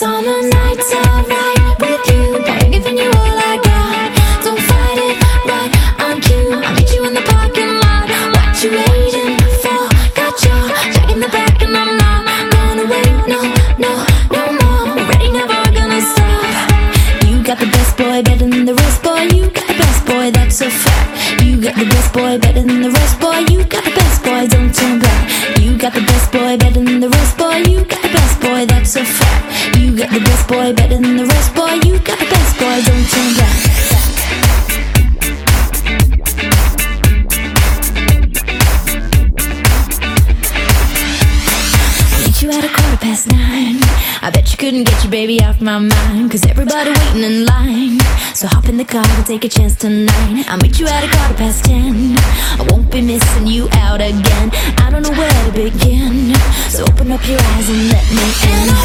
Summer nights are right with you, I'm giving you all I got. Don't fight it, right on cue. I'll meet you in the parking lot. What you waiting for? Got your jack in the back and I'm not gonna wait. No, no, no more. Ready, never gonna stop. You got the best boy, better than the rest, boy. You got the best boy, that's a fact. You got the best boy, better than the rest, boy. You got the best boy, don't turn back. You got the best boy, better than the rest, boy. You got the best boy, that's a fact. You got the best boy, better than the rest, boy. You got the best boy, don't turn back. Meet you at 9:15. I bet you couldn't get your baby off my mind, 'cause everybody waiting in line. So hop in the car, we'll take a chance tonight. I'll meet you at 10:15. I won't be missing you out again. I don't know where to begin, so open up your eyes and let me in.